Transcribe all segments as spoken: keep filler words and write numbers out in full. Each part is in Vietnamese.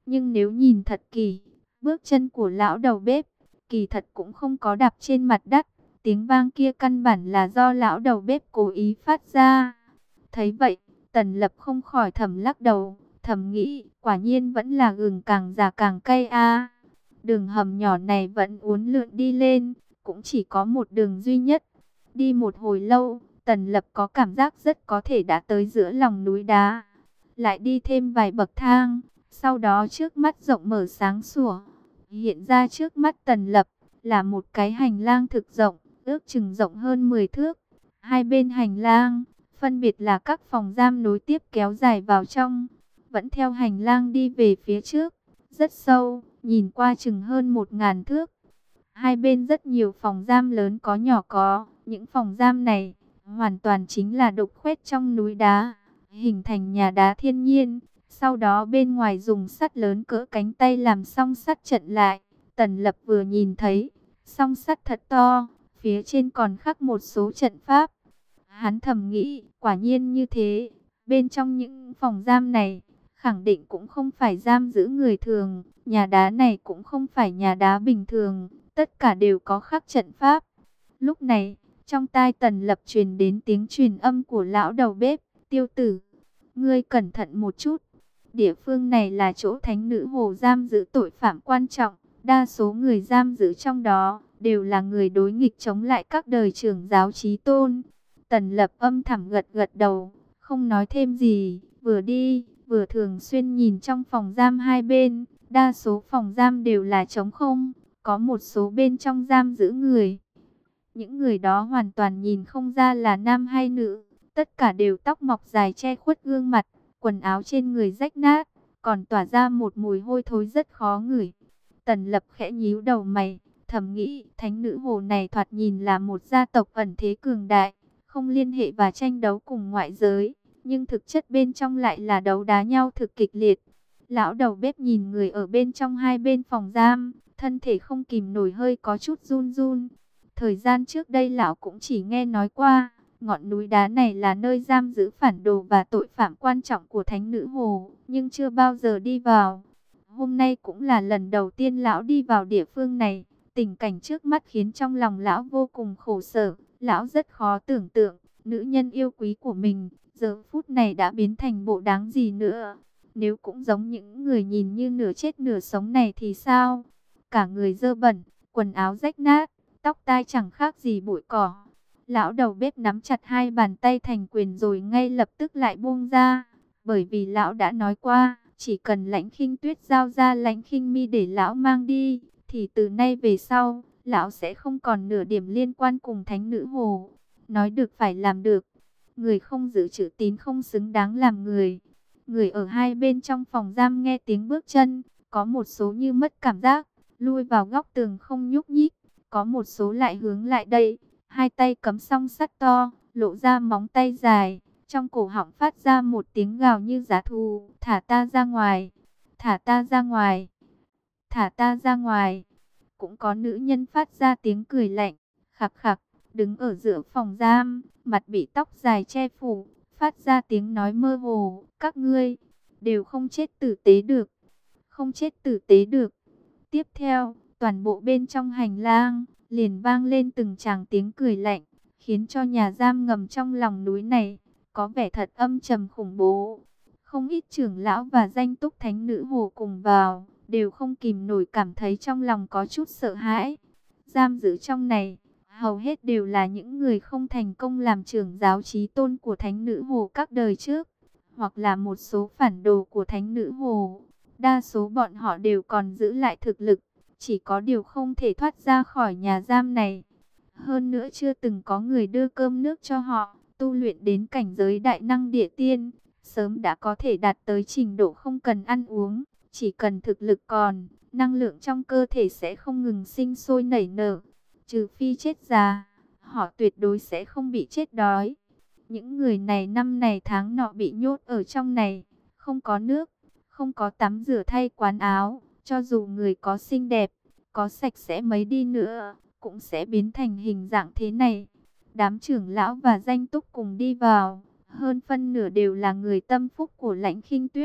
Nhưng nếu nhìn thật kỹ, bước chân của lão đầu bếp, kỳ thật cũng không có đạp trên mặt đất. Tiếng vang kia căn bản là do lão đầu bếp cố ý phát ra. Thấy vậy, Tần Lập không khỏi thầm lắc đầu, thầm nghĩ, quả nhiên vẫn là gừng càng già càng cay a. Đường hầm nhỏ này vẫn uốn lượn đi lên, cũng chỉ có một đường duy nhất. Đi một hồi lâu, Tần Lập có cảm giác rất có thể đã tới giữa lòng núi đá. Lại đi thêm vài bậc thang, sau đó trước mắt rộng mở sáng sủa. Hiện ra trước mắt Tần Lập là một cái hành lang thực rộng, ước chừng rộng hơn mười thước. Hai bên hành lang, phân biệt là các phòng giam nối tiếp kéo dài vào trong. Vẫn theo hành lang đi về phía trước, rất sâu, nhìn qua chừng hơn một ngàn thước. Hai bên rất nhiều phòng giam lớn có nhỏ có. Những phòng giam này hoàn toàn chính là đục khoét trong núi đá, hình thành nhà đá thiên nhiên. Sau đó bên ngoài dùng sắt lớn cỡ cánh tay làm song sắt chặn lại. Tần Lập vừa nhìn thấy, song sắt thật to, phía trên còn khắc một số trận pháp. Hắn thầm nghĩ, quả nhiên như thế, bên trong những phòng giam này, khẳng định cũng không phải giam giữ người thường, nhà đá này cũng không phải nhà đá bình thường, tất cả đều có khắc trận pháp. Lúc này, trong tai Tần Lập truyền đến tiếng truyền âm của lão đầu bếp, Tiêu tử, ngươi cẩn thận một chút. Địa phương này là chỗ thánh nữ hồ giam giữ tội phạm quan trọng, đa số người giam giữ trong đó đều là người đối nghịch chống lại các đời trưởng giáo chí tôn. Tần Lập âm thầm gật gật đầu, không nói thêm gì, vừa đi, vừa thường xuyên nhìn trong phòng giam hai bên, đa số phòng giam đều là trống không, có một số bên trong giam giữ người. Những người đó hoàn toàn nhìn không ra là nam hay nữ, tất cả đều tóc mọc dài che khuất gương mặt, quần áo trên người rách nát, còn tỏa ra một mùi hôi thối rất khó ngửi. Tần Lập khẽ nhíu đầu mày, thầm nghĩ, thánh nữ hồ này thoạt nhìn là một gia tộc ẩn thế cường đại, không liên hệ và tranh đấu cùng ngoại giới, nhưng thực chất bên trong lại là đấu đá nhau thực kịch liệt. Lão đầu bếp nhìn người ở bên trong hai bên phòng giam, thân thể không kìm nổi hơi có chút run run. Thời gian trước đây lão cũng chỉ nghe nói qua, ngọn núi đá này là nơi giam giữ phản đồ và tội phạm quan trọng của thánh nữ hồ, nhưng chưa bao giờ đi vào. Hôm nay cũng là lần đầu tiên lão đi vào địa phương này, tình cảnh trước mắt khiến trong lòng lão vô cùng khổ sở. Lão rất khó tưởng tượng, nữ nhân yêu quý của mình, giờ phút này đã biến thành bộ đáng gì nữa. Nếu cũng giống những người nhìn như nửa chết nửa sống này thì sao? Cả người dơ bẩn, quần áo rách nát, tóc tai chẳng khác gì bụi cỏ. Lão đầu bếp nắm chặt hai bàn tay thành quyền rồi ngay lập tức lại buông ra. Bởi vì lão đã nói qua, chỉ cần Lãnh Khinh Tuyết giao ra Lãnh Khinh Mi để lão mang đi, thì từ nay về sau, lão sẽ không còn nửa điểm liên quan cùng thánh nữ hồ. Nói được phải làm được. Người không giữ chữ tín không xứng đáng làm người. Người ở hai bên trong phòng giam nghe tiếng bước chân, có một số như mất cảm giác, lui vào góc tường không nhúc nhích. Có một số lại hướng lại đây, hai tay cắm song sắt to, lộ ra móng tay dài. Trong cổ họng phát ra một tiếng gào như giá thú, thả ta ra ngoài, thả ta ra ngoài, thả ta ra ngoài. Cũng có nữ nhân phát ra tiếng cười lạnh, khặc khặc, đứng ở giữa phòng giam, mặt bị tóc dài che phủ, phát ra tiếng nói mơ hồ, các ngươi đều không chết tử tế được, không chết tử tế được. Tiếp theo, toàn bộ bên trong hành lang liền vang lên từng tràng tiếng cười lạnh, khiến cho nhà giam ngầm trong lòng núi này có vẻ thật âm trầm khủng bố. Không ít trưởng lão và danh túc thánh nữ hồ cùng vào, đều không kìm nổi cảm thấy trong lòng có chút sợ hãi. Giam giữ trong này, hầu hết đều là những người không thành công làm trưởng giáo chí tôn của thánh nữ hồ các đời trước, hoặc là một số phản đồ của thánh nữ hồ. Đa số bọn họ đều còn giữ lại thực lực, chỉ có điều không thể thoát ra khỏi nhà giam này. Hơn nữa chưa từng có người đưa cơm nước cho họ, tu luyện đến cảnh giới đại năng địa tiên, sớm đã có thể đạt tới trình độ không cần ăn uống, chỉ cần thực lực còn, năng lượng trong cơ thể sẽ không ngừng sinh sôi nảy nở. Trừ phi chết già, họ tuyệt đối sẽ không bị chết đói. Những người này năm này tháng nọ bị nhốt ở trong này, không có nước, không có tắm rửa thay quán áo, cho dù người có xinh đẹp, có sạch sẽ mấy đi nữa, cũng sẽ biến thành hình dạng thế này. Đám trưởng lão và danh túc cùng đi vào, hơn phân nửa đều là người tâm phúc của Lãnh Khinh Tuyết.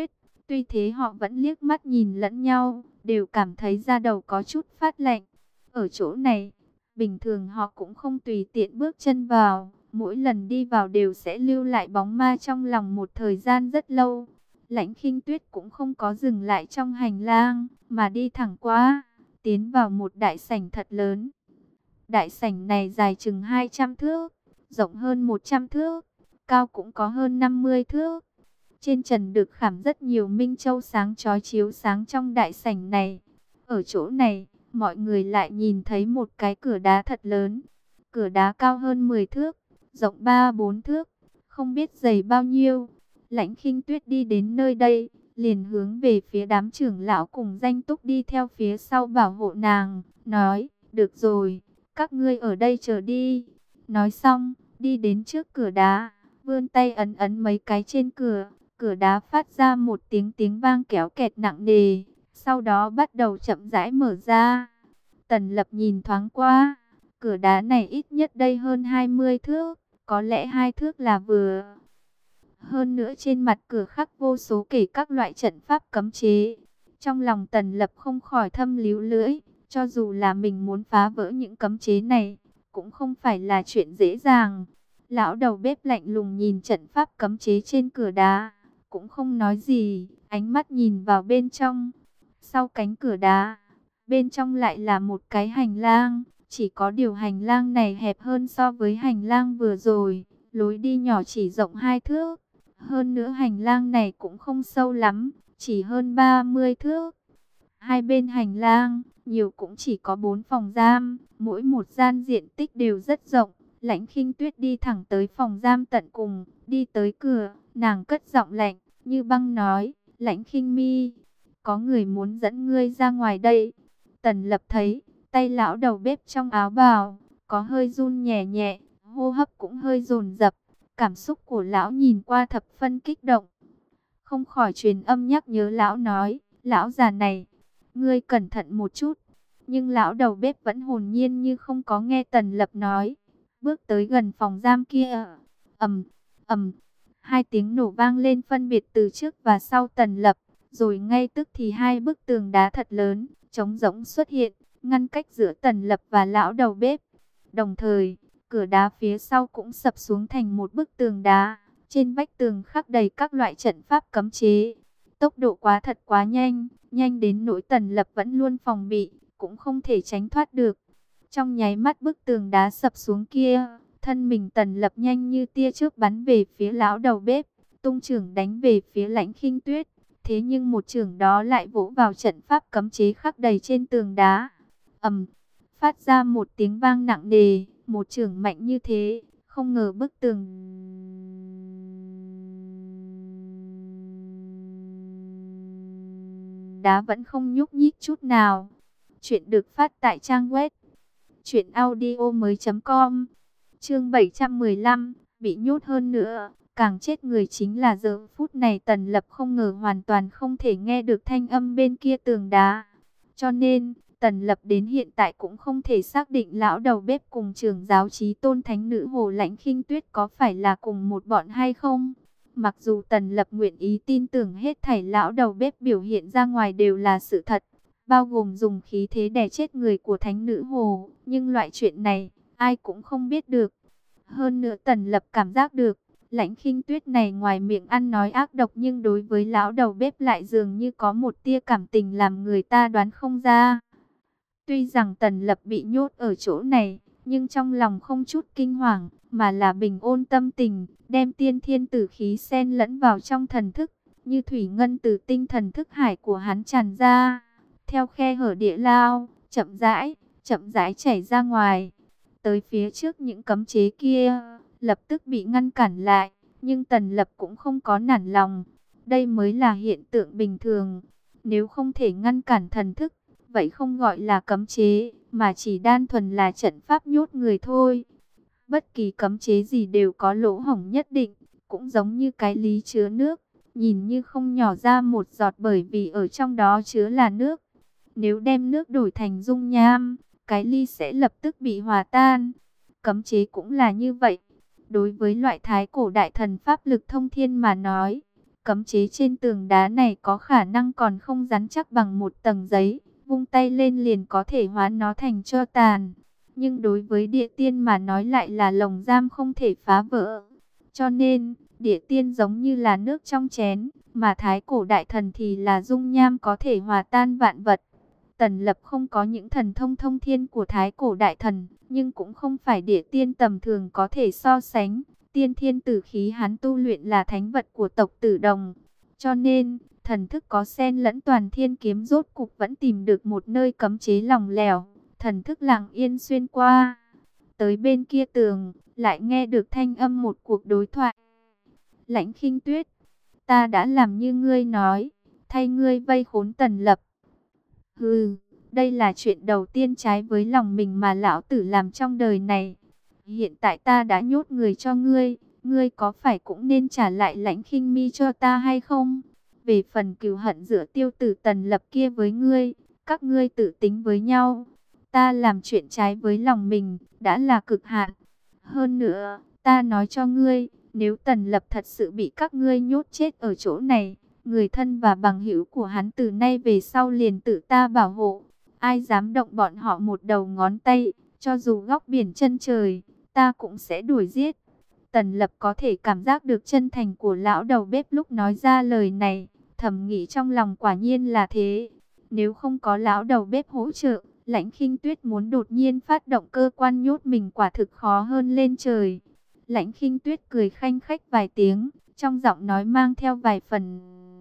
Tuy thế họ vẫn liếc mắt nhìn lẫn nhau, đều cảm thấy da đầu có chút phát lạnh. Ở chỗ này, bình thường họ cũng không tùy tiện bước chân vào, mỗi lần đi vào đều sẽ lưu lại bóng ma trong lòng một thời gian rất lâu. Lãnh Khinh Tuyết cũng không có dừng lại trong hành lang, mà đi thẳng qua, tiến vào một đại sảnh thật lớn. Đại sảnh này dài chừng hai trăm thước, rộng hơn một trăm thước, cao cũng có hơn năm mươi thước. Trên trần được khảm rất nhiều minh châu sáng chói chiếu sáng trong đại sảnh này. Ở chỗ này, mọi người lại nhìn thấy một cái cửa đá thật lớn. Cửa đá cao hơn mười thước, rộng ba bốn thước, không biết dày bao nhiêu. Lãnh Khinh Tuyết đi đến nơi đây, liền hướng về phía đám trưởng lão cùng danh túc đi theo phía sau bảo hộ nàng, nói, được rồi, các ngươi ở đây chờ đi. Nói xong, đi đến trước cửa đá, vươn tay ấn ấn mấy cái trên cửa. Cửa đá phát ra một tiếng tiếng vang kéo kẹt nặng nề, sau đó bắt đầu chậm rãi mở ra. Tần Lập nhìn thoáng qua, cửa đá này ít nhất đây hơn hai mươi thước, có lẽ hai thước là vừa. Hơn nữa trên mặt cửa khắc vô số kể các loại trận pháp cấm chế. Trong lòng Tần Lập không khỏi thâm líu lưỡi, cho dù là mình muốn phá vỡ những cấm chế này, cũng không phải là chuyện dễ dàng. Lão đầu bếp lạnh lùng nhìn trận pháp cấm chế trên cửa đá, cũng không nói gì, ánh mắt nhìn vào bên trong. Sau cánh cửa đá, bên trong lại là một cái hành lang, chỉ có điều hành lang này hẹp hơn so với hành lang vừa rồi, lối đi nhỏ chỉ rộng hai thước. Hơn nữa hành lang này cũng không sâu lắm, chỉ hơn ba mươi thước. Hai bên hành lang, nhiều cũng chỉ có bốn phòng giam, mỗi một gian diện tích đều rất rộng. Lãnh Khinh Tuyết đi thẳng tới phòng giam tận cùng, đi tới cửa, nàng cất giọng lạnh, như băng nói, Lãnh Khinh Mi, có người muốn dẫn ngươi ra ngoài đây. Tần Lập thấy, tay lão đầu bếp trong áo bào, có hơi run nhẹ nhẹ, hô hấp cũng hơi dồn dập, cảm xúc của lão nhìn qua thập phân kích động. Không khỏi truyền âm nhắc nhớ lão nói, lão già này, ngươi cẩn thận một chút. Nhưng lão đầu bếp vẫn hồn nhiên như không có nghe Tần Lập nói. Bước tới gần phòng giam kia, ầm, ầm, hai tiếng nổ vang lên phân biệt từ trước và sau Tần Lập, rồi ngay tức thì hai bức tường đá thật lớn, trống rỗng xuất hiện, ngăn cách giữa Tần Lập và lão đầu bếp. Đồng thời, cửa đá phía sau cũng sập xuống thành một bức tường đá, trên vách tường khắc đầy các loại trận pháp cấm chế. Tốc độ quá thật quá nhanh, nhanh đến nỗi Tần Lập vẫn luôn phòng bị, cũng không thể tránh thoát được. Trong nháy mắt bức tường đá sập xuống kia, thân mình Tần Lập nhanh như tia chớp bắn về phía lão đầu bếp, tung chưởng đánh về phía Lãnh Khinh Tuyết. Thế nhưng một chưởng đó lại vỗ vào trận pháp cấm chế khắc đầy trên tường đá. Ầm, phát ra một tiếng vang nặng nề, một chưởng mạnh như thế, không ngờ bức tường đá vẫn không nhúc nhích chút nào. Chuyện được phát tại trang web truyện audio mới chấm com. Chương bảy trăm mười lăm, bị nhốt hơn nữa, càng chết người chính là giờ phút này Tần Lập không ngờ hoàn toàn không thể nghe được thanh âm bên kia tường đá. Cho nên, Tần Lập đến hiện tại cũng không thể xác định lão đầu bếp cùng trưởng giáo chí tôn thánh nữ Hồ Lãnh Khinh Tuyết có phải là cùng một bọn hay không. Mặc dù Tần Lập nguyện ý tin tưởng hết thảy lão đầu bếp biểu hiện ra ngoài đều là sự thật, bao gồm dùng khí thế đè chết người của thánh nữ Hồ, nhưng loại chuyện này, ai cũng không biết được. Hơn nữa Tần Lập cảm giác được, Lãnh Khinh Tuyết này ngoài miệng ăn nói ác độc nhưng đối với lão đầu bếp lại dường như có một tia cảm tình làm người ta đoán không ra. Tuy rằng Tần Lập bị nhốt ở chỗ này, nhưng trong lòng không chút kinh hoàng, mà là bình ôn tâm tình, đem tiên thiên tử khí xen lẫn vào trong thần thức, như thủy ngân từ tinh thần thức hải của hắn tràn ra, theo khe hở địa lao, chậm rãi, chậm rãi chảy ra ngoài, tới phía trước những cấm chế kia, lập tức bị ngăn cản lại, nhưng Tần Lập cũng không có nản lòng, đây mới là hiện tượng bình thường, nếu không thể ngăn cản thần thức, vậy không gọi là cấm chế, mà chỉ đơn thuần là trận pháp nhốt người thôi. Bất kỳ cấm chế gì đều có lỗ hổng nhất định, cũng giống như cái lý chứa nước, nhìn như không nhỏ ra một giọt bởi vì ở trong đó chứa là nước. Nếu đem nước đổi thành dung nham, cái ly sẽ lập tức bị hòa tan. Cấm chế cũng là như vậy. Đối với loại thái cổ đại thần pháp lực thông thiên mà nói, Cấm chế trên tường đá này có khả năng còn không rắn chắc bằng một tầng giấy, vung tay lên liền có thể hóa nó thành tro tàn. Nhưng đối với địa tiên mà nói lại là lồng giam không thể phá vỡ. Cho nên, địa tiên giống như là nước trong chén, mà thái cổ đại thần thì là dung nham có thể hòa tan vạn vật. Tần Lập không có những thần thông thông thiên của thái cổ đại thần, nhưng cũng không phải địa tiên tầm thường có thể so sánh. Tiên thiên tử khí hắn tu luyện là thánh vật của tộc Tử Đồng. Cho nên, thần thức có xen lẫn toàn thiên kiếm rốt cục vẫn tìm được một nơi cấm chế lỏng lẻo. Thần thức lặng yên xuyên qua. Tới bên kia tường, lại nghe được thanh âm một cuộc đối thoại. Lãnh Khinh Tuyết, ta đã làm như ngươi nói, thay ngươi vây khốn Tần Lập. Hừ, đây là chuyện đầu tiên trái với lòng mình mà lão tử làm trong đời này. Hiện tại ta đã nhốt người cho ngươi, ngươi có phải cũng nên trả lại Lãnh Khinh Mi cho ta hay không? Về phần cừu hận giữa Tiêu Tử Tần Lập kia với ngươi, các ngươi tự tính với nhau. Ta làm chuyện trái với lòng mình, đã là cực hạn. Hơn nữa, ta nói cho ngươi, nếu Tần Lập thật sự bị các ngươi nhốt chết ở chỗ này, người thân và bằng hữu của hắn từ nay về sau liền tự ta bảo hộ. Ai dám động bọn họ một đầu ngón tay, cho dù góc biển chân trời, ta cũng sẽ đuổi giết. Tần Lập có thể cảm giác được chân thành của lão đầu bếp lúc nói ra lời này, thầm nghĩ trong lòng quả nhiên là thế. Nếu không có lão đầu bếp hỗ trợ, Lãnh Khinh Tuyết muốn đột nhiên phát động cơ quan nhốt mình quả thực khó hơn lên trời. Lãnh Khinh Tuyết cười khanh khách vài tiếng, trong giọng nói mang theo vài phần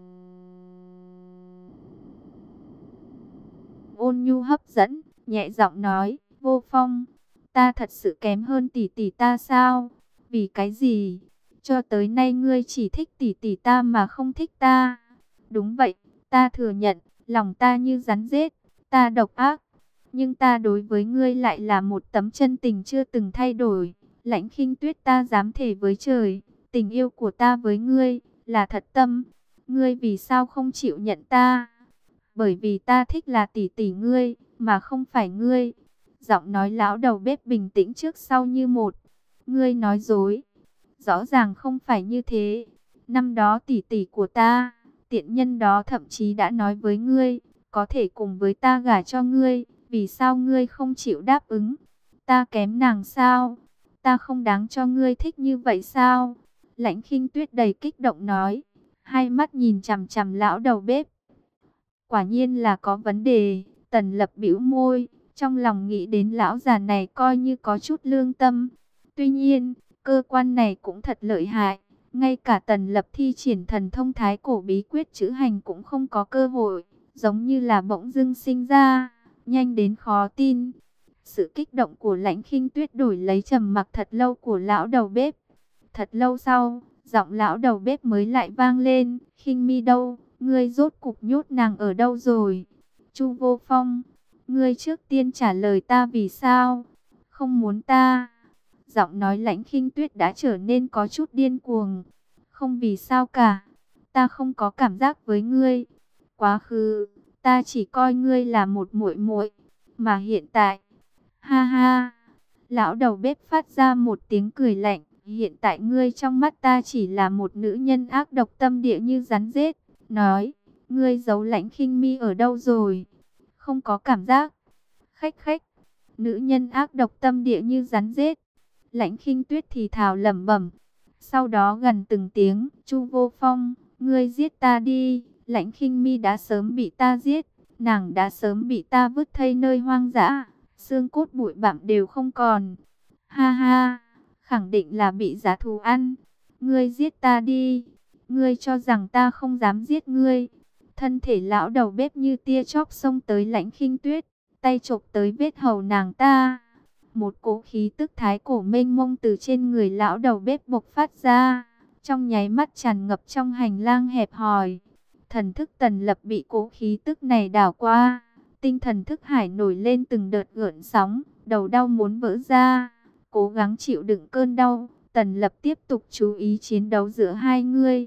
ôn nhu hấp dẫn, nhẹ giọng nói, Vô Phong, ta thật sự kém hơn tỷ tỷ ta sao? Vì cái gì? Cho tới nay ngươi chỉ thích tỷ tỷ ta mà không thích ta. Đúng vậy, ta thừa nhận, lòng ta như rắn rết, ta độc ác. Nhưng ta đối với ngươi lại là một tấm chân tình chưa từng thay đổi. Lãnh Khinh Tuyết, ta dám thề với trời, tình yêu của ta với ngươi là thật tâm. Ngươi vì sao không chịu nhận ta? Bởi vì ta thích là tỷ tỷ ngươi, mà không phải ngươi. Giọng nói lão đầu bếp bình tĩnh trước sau như một. Ngươi nói dối. Rõ ràng không phải như thế. Năm đó tỷ tỷ của ta, tiện nhân đó thậm chí đã nói với ngươi, có thể cùng với ta gả cho ngươi. Vì sao ngươi không chịu đáp ứng? Ta kém nàng sao? Ta không đáng cho ngươi thích như vậy sao? Lãnh Khinh Tuyết đầy kích động nói, hai mắt nhìn chằm chằm lão đầu bếp. Quả nhiên là có vấn đề. Tần Lập bĩu môi, trong lòng nghĩ đến lão già này coi như có chút lương tâm. Tuy nhiên, cơ quan này cũng thật lợi hại. Ngay cả Tần Lập thi triển thần thông thái cổ bí quyết chữ hành cũng không có cơ hội. Giống như là bỗng dưng sinh ra, nhanh đến khó tin. Sự kích động của Lãnh Khinh Tuyết đổi lấy trầm mặc thật lâu của lão đầu bếp. Thật lâu sau, giọng lão đầu bếp mới lại vang lên, Khinh Mi đâu? Ngươi rốt cục nhốt nàng ở đâu rồi? Chu Vô Phong, ngươi trước tiên trả lời ta vì sao không muốn ta? Giọng nói Lãnh Khinh Tuyết đã trở nên có chút điên cuồng. Không vì sao cả, ta không có cảm giác với ngươi. Quá khứ, ta chỉ coi ngươi là một muội muội, mà hiện tại, ha ha. Lão đầu bếp phát ra một tiếng cười lạnh, hiện tại ngươi trong mắt ta chỉ là một nữ nhân ác độc tâm địa như rắn rết. Nói, ngươi giấu Lãnh Khinh Mi ở đâu rồi? Không có cảm giác. Khách khách, nữ nhân ác độc tâm địa như rắn rết. Lãnh Khinh Tuyết thì thào lẩm bẩm. Sau đó gần từng tiếng, Chu Vô Phong, ngươi giết ta đi. Lãnh Khinh Mi đã sớm bị ta giết, nàng đã sớm bị ta vứt thây nơi hoang dã, xương cốt bụi bặm đều không còn. Ha ha, khẳng định là bị giá thú ăn. Ngươi giết ta đi. Ngươi cho rằng ta không dám giết ngươi? Thân thể lão đầu bếp như tia chớp xông tới Lãnh Khinh Tuyết, tay chộp tới vết hầu nàng ta. Một cỗ khí tức thái cổ mênh mông từ trên người lão đầu bếp bộc phát ra, trong nháy mắt tràn ngập trong hành lang hẹp hòi. Thần thức Tần Lập bị cỗ khí tức này đảo qua, tinh thần thức hải nổi lên từng đợt gợn sóng, đầu đau muốn vỡ ra. Cố gắng chịu đựng cơn đau, Tần Lập tiếp tục chú ý chiến đấu giữa hai người.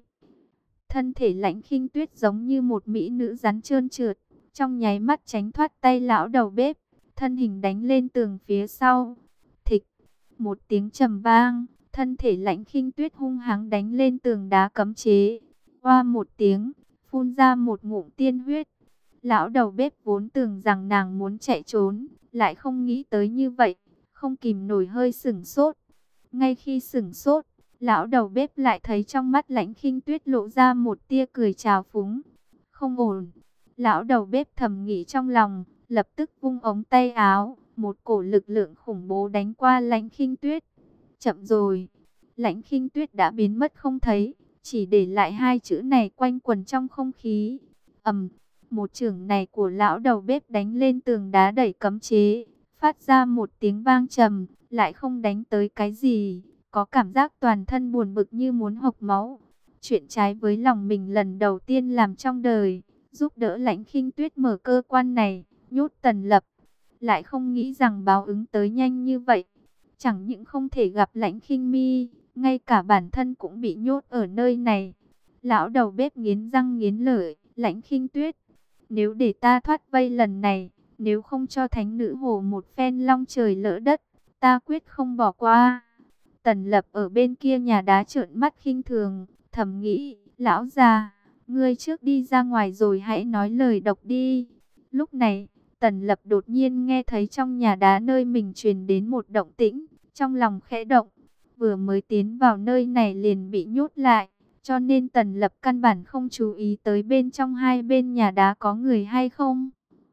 Thân thể Lãnh Khinh Tuyết giống như một mỹ nữ rắn trơn trượt, trong nháy mắt tránh thoát tay lão đầu bếp, thân hình đánh lên tường phía sau. Thịch, một tiếng trầm vang, thân thể Lãnh Khinh Tuyết hung hăng đánh lên tường đá cấm chế. Oa một tiếng, phun ra một ngụm tiên huyết. Lão đầu bếp vốn tưởng rằng nàng muốn chạy trốn, lại không nghĩ tới như vậy, không kìm nổi hơi sửng sốt. Ngay khi sửng sốt, lão đầu bếp lại thấy trong mắt Lãnh Khinh Tuyết lộ ra một tia cười trào phúng. Không ổn. Lão đầu bếp thầm nghĩ trong lòng, lập tức vung ống tay áo, một cổ lực lượng khủng bố đánh qua Lãnh Khinh Tuyết. Chậm rồi, Lãnh Khinh Tuyết đã biến mất không thấy, chỉ để lại hai chữ này quanh quẩn trong không khí. Ầm, một chưởng này của lão đầu bếp đánh lên tường đá đẩy cấm chế, phát ra một tiếng vang trầm, lại không đánh tới cái gì, có cảm giác toàn thân buồn bực như muốn hộc máu. Chuyện trái với lòng mình lần đầu tiên làm trong đời, giúp đỡ Lãnh Khinh Tuyết mở cơ quan này, nhốt Tần Lập. Lại không nghĩ rằng báo ứng tới nhanh như vậy. Chẳng những không thể gặp Lãnh Khinh Mi, ngay cả bản thân cũng bị nhốt ở nơi này. Lão đầu bếp nghiến răng nghiến lợi, Lãnh Khinh Tuyết, nếu để ta thoát vây lần này, nếu không cho thánh nữ hồ một phen long trời lỡ đất, ta quyết không bỏ qua. Tần Lập ở bên kia nhà đá trợn mắt khinh thường, thầm nghĩ, lão già, ngươi trước đi ra ngoài rồi hãy nói lời độc đi. Lúc này, Tần Lập đột nhiên nghe thấy trong nhà đá nơi mình truyền đến một động tĩnh, trong lòng khẽ động. Vừa mới tiến vào nơi này liền bị nhốt lại, cho nên Tần Lập căn bản không chú ý tới bên trong hai bên nhà đá có người hay không.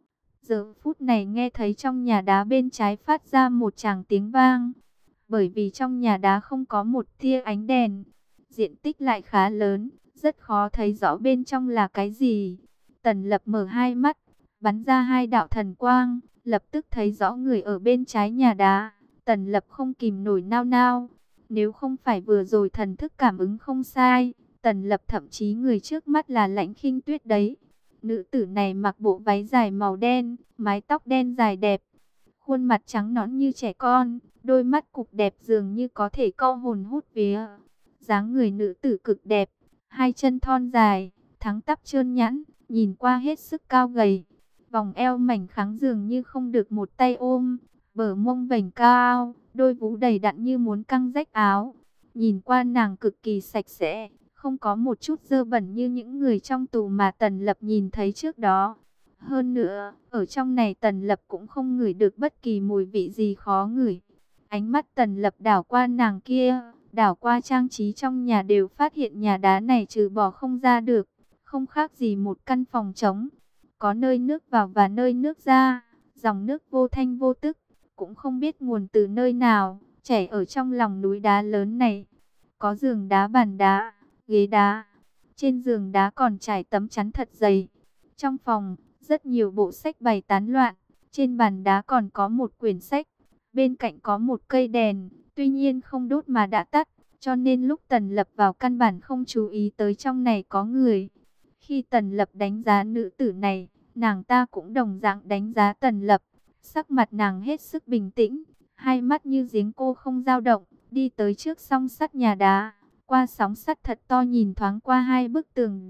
Giờ phút này nghe thấy trong nhà đá bên trái phát ra một tràng tiếng vang. Bởi vì trong nhà đá không có một tia ánh đèn, diện tích lại khá lớn, rất khó thấy rõ bên trong là cái gì. Tần Lập mở hai mắt, bắn ra hai đạo thần quang, lập tức thấy rõ người ở bên trái nhà đá. Tần Lập không kìm nổi nao nao. Nếu không phải vừa rồi thần thức cảm ứng không sai, Tần Lập thậm chí người trước mắt là Lãnh Khinh Tuyết đấy. Nữ tử này mặc bộ váy dài màu đen, mái tóc đen dài đẹp, khuôn mặt trắng nõn như trẻ con, đôi mắt cục đẹp dường như có thể câu hồn hút vía. Dáng người nữ tử cực đẹp, hai chân thon dài, thắng tắp trơn nhẵn, nhìn qua hết sức cao gầy. Vòng eo mảnh kháng dường như không được một tay ôm, bờ mông vành cao, đôi vú đầy đặn như muốn căng rách áo. Nhìn qua nàng cực kỳ sạch sẽ, không có một chút dơ bẩn như những người trong tù mà Tần Lập nhìn thấy trước đó. Hơn nữa, ở trong này Tần Lập cũng không ngửi được bất kỳ mùi vị gì khó ngửi. Ánh mắt Tần Lập đảo qua nàng kia, đảo qua trang trí trong nhà, đều phát hiện nhà đá này trừ bỏ không ra được, không khác gì một căn phòng trống. Có nơi nước vào và nơi nước ra, dòng nước vô thanh vô tức, cũng không biết nguồn từ nơi nào, chảy ở trong lòng núi đá lớn này. Có giường đá, bàn đá, ghế đá, trên giường đá còn trải tấm chắn thật dày. Trong phòng, rất nhiều bộ sách bày tán loạn, trên bàn đá còn có một quyển sách, bên cạnh có một cây đèn, tuy nhiên không đốt mà đã tắt, cho nên lúc Tần Lập vào căn bản không chú ý tới trong này có người. Khi Tần Lập đánh giá nữ tử này, nàng ta cũng đồng dạng đánh giá Tần Lập, sắc mặt nàng hết sức bình tĩnh, hai mắt như giếng cô không dao động, đi tới trước song sắt nhà đá, qua sóng sắt thật to nhìn thoáng qua hai bức tường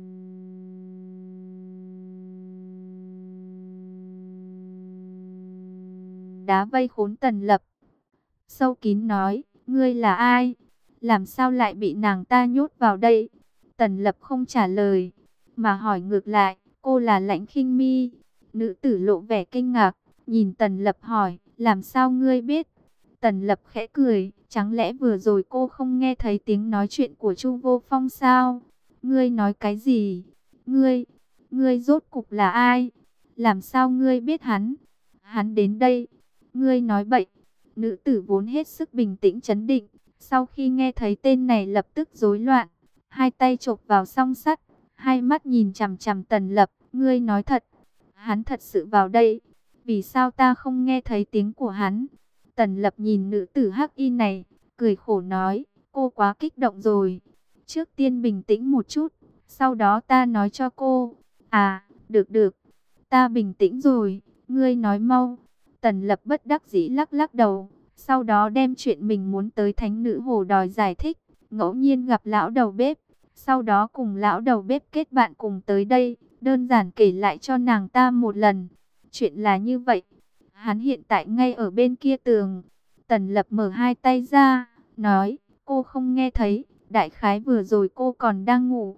đá vây khốn Tần Lập. Sâu kín nói, ngươi là ai? Làm sao lại bị nàng ta nhốt vào đây? Tần Lập không trả lời, mà hỏi ngược lại, cô là Lãnh Khinh Mi. Nữ tử lộ vẻ kinh ngạc, nhìn Tần Lập hỏi, làm sao ngươi biết? Tần Lập khẽ cười, chẳng lẽ vừa rồi cô không nghe thấy tiếng nói chuyện của Chu Vô Phong sao? Ngươi nói cái gì? Ngươi, ngươi rốt cục là ai? Làm sao ngươi biết hắn? Hắn đến đây. Ngươi nói bậy. Nữ tử vốn hết sức bình tĩnh trấn định, sau khi nghe thấy tên này lập tức rối loạn, hai tay chộp vào song sắt, hai mắt nhìn chằm chằm Tần Lập. Ngươi nói thật, hắn thật sự vào đây? Vì sao ta không nghe thấy tiếng của hắn? Tần Lập nhìn nữ tử hắc y này, cười khổ nói, cô quá kích động rồi. Trước tiên bình tĩnh một chút, sau đó ta nói cho cô. À, được được, ta bình tĩnh rồi, ngươi nói mau. Tần Lập bất đắc dĩ lắc lắc đầu, sau đó đem chuyện mình muốn tới thánh nữ hồ đòi giải thích, ngẫu nhiên gặp lão đầu bếp, sau đó cùng lão đầu bếp kết bạn cùng tới đây, đơn giản kể lại cho nàng ta một lần. Chuyện là như vậy, hắn hiện tại ngay ở bên kia tường. Tần Lập mở hai tay ra, nói, cô không nghe thấy, đại khái vừa rồi cô còn đang ngủ.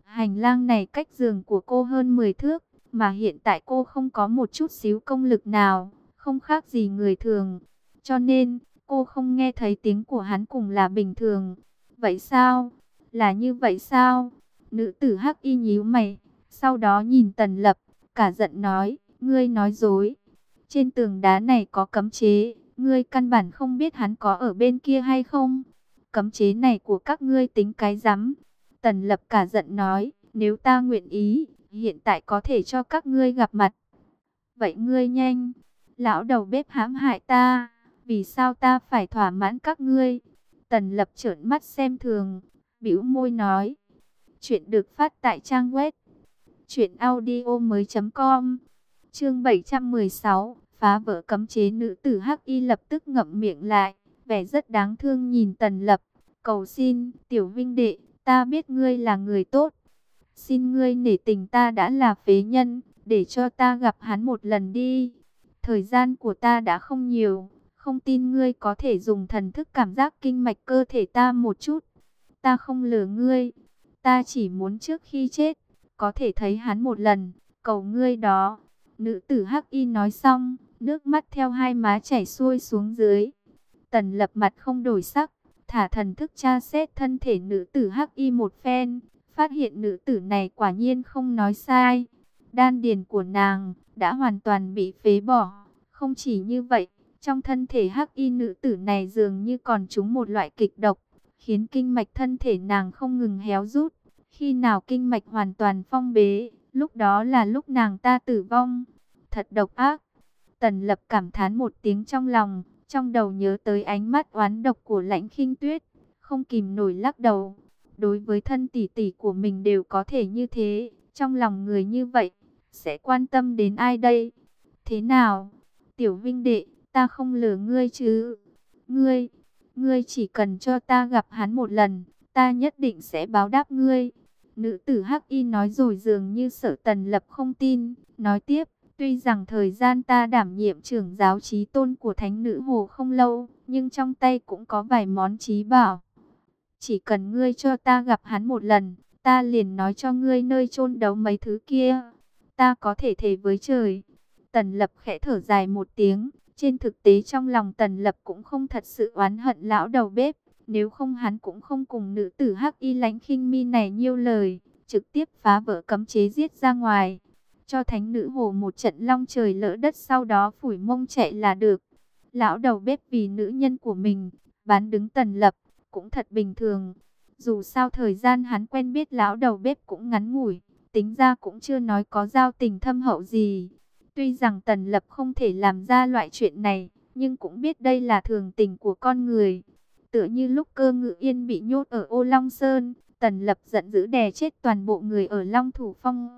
Hành lang này cách giường của cô hơn mười thước, mà hiện tại cô không có một chút xíu công lực nào, không khác gì người thường. Cho nên, cô không nghe thấy tiếng của hắn cùng là bình thường. Vậy sao? Là như vậy sao? Nữ tử Hắc Y nhíu mày, sau đó nhìn Tần Lập, cả giận nói, ngươi nói dối. Trên tường đá này có cấm chế, ngươi căn bản không biết hắn có ở bên kia hay không. Cấm chế này của các ngươi tính cái rắm. Tần Lập cả giận nói, nếu ta nguyện ý, hiện tại có thể cho các ngươi gặp mặt. Vậy ngươi nhanh, lão đầu bếp hãm hại ta, vì sao ta phải thỏa mãn các ngươi? Tần Lập trợn mắt xem thường, bĩu môi nói. Chuyện được phát tại trang web truyện audio mới chấm com. Chương bảy trăm mười sáu, phá vỡ cấm chế. Nữ tử Hắc Y lập tức ngậm miệng lại, vẻ rất đáng thương nhìn Tần Lập, cầu xin, tiểu vinh đệ, ta biết ngươi là người tốt, xin ngươi nể tình ta đã là phế nhân, để cho ta gặp hắn một lần đi. Thời gian của ta đã không nhiều, không tin ngươi có thể dùng thần thức cảm giác kinh mạch cơ thể ta một chút. Ta không lừa ngươi, ta chỉ muốn trước khi chết, có thể thấy hắn một lần, cầu ngươi đó. Nữ tử Hắc Y nói xong, nước mắt theo hai má chảy xuôi xuống dưới. Tần Lập mặt không đổi sắc, thả thần thức tra xét thân thể nữ tử Hắc Y một phen, phát hiện nữ tử này quả nhiên không nói sai. Đan điền của nàng đã hoàn toàn bị phế bỏ. Không chỉ như vậy, trong thân thể Hắc Y nữ tử này dường như còn trúng một loại kịch độc, khiến kinh mạch thân thể nàng không ngừng héo rút. Khi nào kinh mạch hoàn toàn phong bế, lúc đó là lúc nàng ta tử vong. Thật độc ác. Tần Lập cảm thán một tiếng trong lòng, trong đầu nhớ tới ánh mắt oán độc của Lãnh Khinh Tuyết, không kìm nổi lắc đầu. Đối với thân tỷ tỷ của mình đều có thể như thế, trong lòng người như vậy, sẽ quan tâm đến ai đây? Thế nào? Tiểu vinh đệ, ta không lừa ngươi chứ? Ngươi, ngươi chỉ cần cho ta gặp hắn một lần, ta nhất định sẽ báo đáp ngươi. Nữ tử Hắc Y nói rồi dường như sợ Tần Lập không tin, nói tiếp. Tuy rằng thời gian ta đảm nhiệm trưởng giáo chí tôn của Thánh Nữ Hồ không lâu, nhưng trong tay cũng có vài món chí bảo. Chỉ cần ngươi cho ta gặp hắn một lần, ta liền nói cho ngươi nơi chôn đấu mấy thứ kia. Ta có thể thề với trời. Tần Lập khẽ thở dài một tiếng. Trên thực tế trong lòng Tần Lập cũng không thật sự oán hận lão đầu bếp. Nếu không hắn cũng không cùng nữ tử Hắc Y Lãnh Khinh Mi này nhiêu lời, trực tiếp phá vỡ cấm chế giết ra ngoài. Cho Thánh Nữ Hồ một trận long trời lỡ đất, sau đó phủi mông chạy là được. Lão đầu bếp vì nữ nhân của mình, bán đứng Tần Lập, cũng thật bình thường. Dù sao thời gian hắn quen biết lão đầu bếp cũng ngắn ngủi, tính ra cũng chưa nói có giao tình thâm hậu gì. Tuy rằng Tần Lập không thể làm ra loại chuyện này, nhưng cũng biết đây là thường tình của con người. Tựa như lúc Cơ Ngự Yên bị nhốt ở Ô Long Sơn, Tần Lập giận dữ đè chết toàn bộ người ở Long Thủ Phong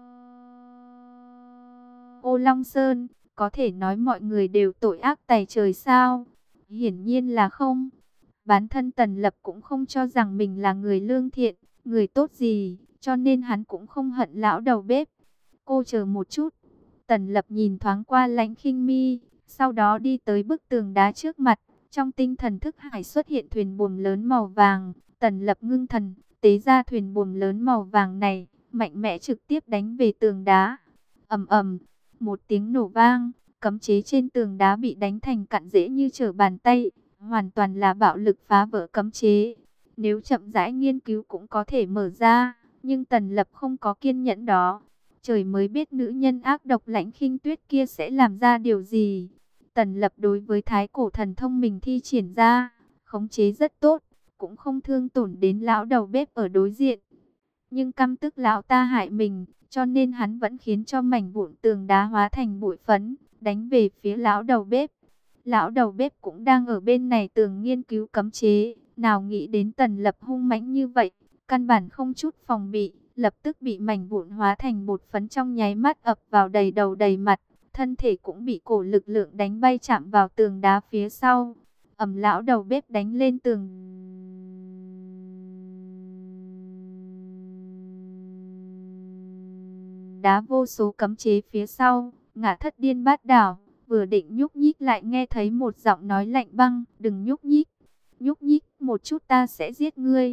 Ô Long Sơn, có thể nói mọi người đều tội ác tày trời sao? Hiển nhiên là không. Bản thân Tần Lập cũng không cho rằng mình là người lương thiện, người tốt gì, cho nên hắn cũng không hận lão đầu bếp. Cô chờ một chút. Tần Lập nhìn thoáng qua Lãnh Khinh Mi, sau đó đi tới bức tường đá trước mặt. Trong tinh thần thức hải xuất hiện thuyền buồm lớn màu vàng. Tần Lập ngưng thần, tế ra thuyền buồm lớn màu vàng này, mạnh mẽ trực tiếp đánh về tường đá. Ầm ầm, một tiếng nổ vang, cấm chế trên tường đá bị đánh thành cặn rễ như trở bàn tay, hoàn toàn là bạo lực phá vỡ cấm chế. Nếu chậm rãi nghiên cứu cũng có thể mở ra, nhưng Tần Lập không có kiên nhẫn đó. Trời mới biết nữ nhân ác độc Lãnh Khinh Tuyết kia sẽ làm ra điều gì. Tần Lập đối với thái cổ thần thông mình thi triển ra, khống chế rất tốt, cũng không thương tổn đến lão đầu bếp ở đối diện. Nhưng căm tức lão ta hại mình, cho nên hắn vẫn khiến cho mảnh vụn tường đá hóa thành bụi phấn, đánh về phía lão đầu bếp. Lão đầu bếp cũng đang ở bên này tường nghiên cứu cấm chế, nào nghĩ đến Tần Lập hung mãnh như vậy, căn bản không chút phòng bị, lập tức bị mảnh vụn hóa thành bột phấn trong nháy mắt ập vào đầy đầu đầy mặt, thân thể cũng bị cổ lực lượng đánh bay chạm vào tường đá phía sau. Ầm, lão đầu bếp đánh lên tường đá, vô số cấm chế phía sau ngã thất điên bát đảo. Vừa định nhúc nhích lại nghe thấy một giọng nói lạnh băng, đừng nhúc nhích, nhúc nhích một chút ta sẽ giết ngươi.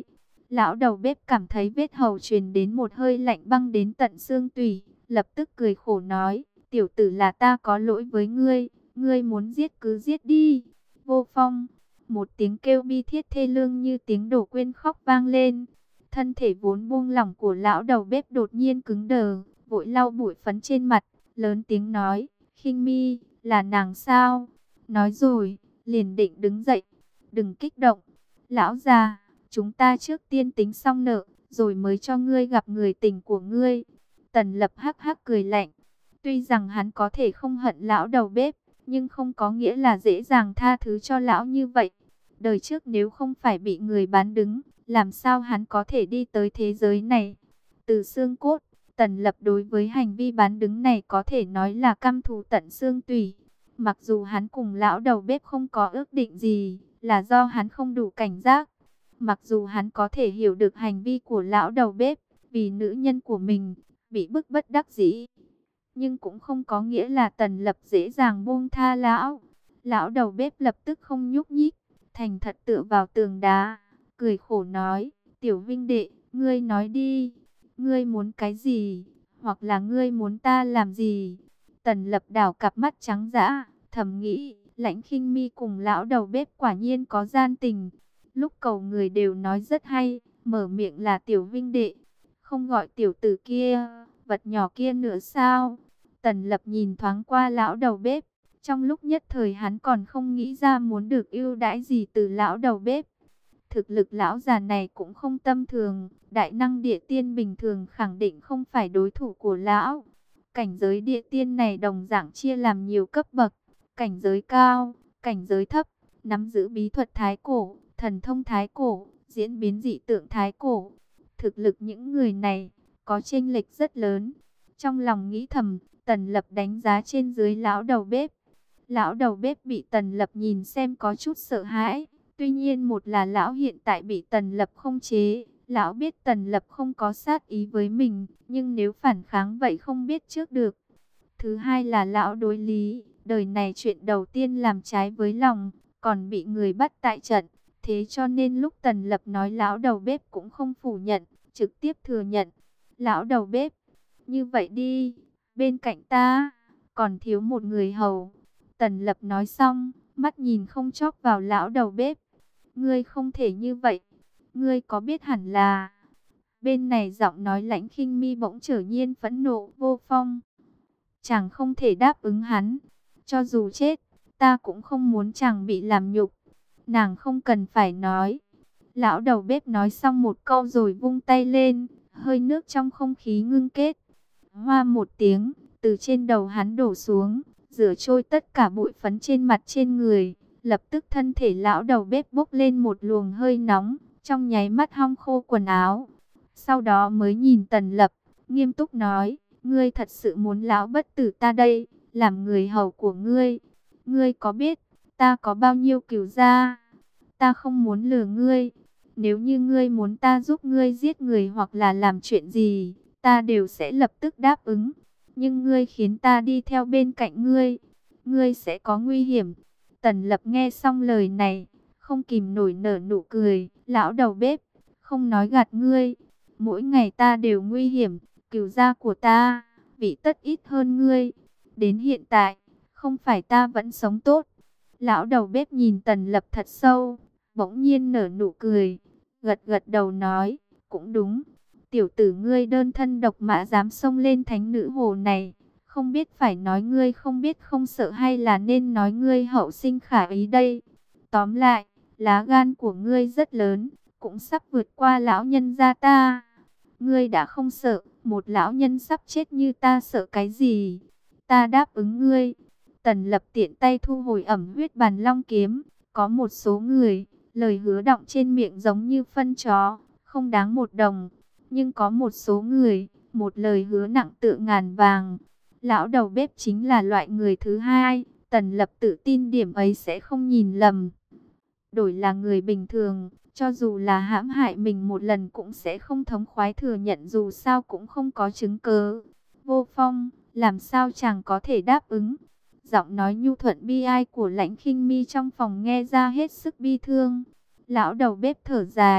Lão đầu bếp cảm thấy vết hầu truyền đến một hơi lạnh băng đến tận xương tủy, lập tức cười khổ nói, tiểu tử là ta có lỗi với ngươi, ngươi muốn giết cứ giết đi. Vô Phong, một tiếng kêu bi thiết thê lương như tiếng đổ quên khóc vang lên. Thân thể vốn buông lỏng của lão đầu bếp đột nhiên cứng đờ, vội lau bụi phấn trên mặt, lớn tiếng nói, Khinh Mi, là nàng sao? Nói rồi, liền định đứng dậy, đừng kích động, lão già, chúng ta trước tiên tính xong nợ, rồi mới cho ngươi gặp người tình của ngươi. Tần Lập hắc hắc cười lạnh, tuy rằng hắn có thể không hận lão đầu bếp, nhưng không có nghĩa là dễ dàng tha thứ cho lão như vậy. Đời trước nếu không phải bị người bán đứng, làm sao hắn có thể đi tới thế giới này? Từ xương cốt, Tần Lập đối với hành vi bán đứng này có thể nói là căm thù tận xương tủy. Mặc dù hắn cùng lão đầu bếp không có ước định gì, là do hắn không đủ cảnh giác. Mặc dù hắn có thể hiểu được hành vi của lão đầu bếp, vì nữ nhân của mình, bị bức bất đắc dĩ. Nhưng cũng không có nghĩa là Tần Lập dễ dàng buông tha lão. Lão đầu bếp lập tức không nhúc nhích, thành thật tựa vào tường đá, cười khổ nói, tiểu vinh đệ, ngươi nói đi, ngươi muốn cái gì, hoặc là ngươi muốn ta làm gì? Tần Lập đảo cặp mắt trắng dã, thầm nghĩ, Lãnh Khinh Mi cùng lão đầu bếp quả nhiên có gian tình. Lúc cầu người đều nói rất hay, mở miệng là tiểu vinh đệ, không gọi tiểu tử kia, vật nhỏ kia nữa sao? Tần Lập nhìn thoáng qua lão đầu bếp, trong lúc nhất thời hắn còn không nghĩ ra muốn được ưu đãi gì từ lão đầu bếp. Thực lực lão già này cũng không tầm thường, đại năng địa tiên bình thường khẳng định không phải đối thủ của lão. Cảnh giới địa tiên này đồng dạng chia làm nhiều cấp bậc, cảnh giới cao, cảnh giới thấp, nắm giữ bí thuật thái cổ, thần thông thái cổ, diễn biến dị tượng thái cổ. Thực lực những người này có chênh lệch rất lớn. Trong lòng nghĩ thầm, Tần Lập đánh giá trên dưới lão đầu bếp. Lão đầu bếp bị Tần Lập nhìn xem có chút sợ hãi. Tuy nhiên một là lão hiện tại bị Tần Lập không chế. Lão biết Tần Lập không có sát ý với mình, nhưng nếu phản kháng vậy không biết trước được. Thứ hai là lão đối lý, đời này chuyện đầu tiên làm trái với lòng, còn bị người bắt tại trận. Thế cho nên lúc Tần Lập nói lão đầu bếp cũng không phủ nhận, trực tiếp thừa nhận. Lão đầu bếp, như vậy đi, bên cạnh ta, còn thiếu một người hầu. Tần Lập nói xong, mắt nhìn không chớp vào lão đầu bếp. Ngươi không thể như vậy, ngươi có biết hẳn là... Bên này giọng nói Lãnh Khinh Mi bỗng trở nhiên phẫn nộ. Vô Phong, chàng không thể đáp ứng hắn, cho dù chết, ta cũng không muốn chàng bị làm nhục. Nàng không cần phải nói. Lão đầu bếp nói xong một câu rồi vung tay lên, hơi nước trong không khí ngưng kết. Hoa một tiếng, từ trên đầu hắn đổ xuống, rửa trôi tất cả bụi phấn trên mặt trên người. Lập tức thân thể lão đầu bếp bốc lên một luồng hơi nóng, trong nháy mắt hong khô quần áo. Sau đó mới nhìn Tần Lập, nghiêm túc nói, ngươi thật sự muốn lão bất tử ta đây, làm người hầu của ngươi. Ngươi có biết, ta có bao nhiêu cừu gia? Ta không muốn lừa ngươi. Nếu như ngươi muốn ta giúp ngươi giết người hoặc là làm chuyện gì, ta đều sẽ lập tức đáp ứng. Nhưng ngươi khiến ta đi theo bên cạnh ngươi, ngươi sẽ có nguy hiểm. Tần Lập nghe xong lời này, không kìm nổi nở nụ cười. Lão đầu bếp, không nói gạt ngươi, mỗi ngày ta đều nguy hiểm. Cừu gia của ta, vị tất ít hơn ngươi. Đến hiện tại, không phải ta vẫn sống tốt. Lão đầu bếp nhìn Tần Lập thật sâu, bỗng nhiên nở nụ cười, gật gật đầu nói, cũng đúng. Tiểu tử ngươi đơn thân độc mã dám xông lên thánh nữ hồ này, không biết phải nói ngươi không biết không sợ hay là nên nói ngươi hậu sinh khả ý đây. Tóm lại, lá gan của ngươi rất lớn, cũng sắp vượt qua lão nhân gia ta. Ngươi đã không sợ, một lão nhân sắp chết như ta sợ cái gì? Ta đáp ứng ngươi. Tần Lập tiện tay thu hồi ẩm huyết bàn long kiếm. Có một số người, lời hứa đọng trên miệng giống như phân chó, không đáng một đồng. Nhưng có một số người, một lời hứa nặng tựa ngàn vàng. Lão đầu bếp chính là loại người thứ hai. Tần Lập tự tin điểm ấy sẽ không nhìn lầm. Đổi là người bình thường, cho dù là hãm hại mình một lần cũng sẽ không thống khoái thừa nhận, dù sao cũng không có chứng cớ. Vô Phong, làm sao chàng có thể đáp ứng? Giọng nói nhu thuận bi ai của Lãnh Khinh Mi trong phòng nghe ra hết sức bi thương. Lão đầu bếp thở dài,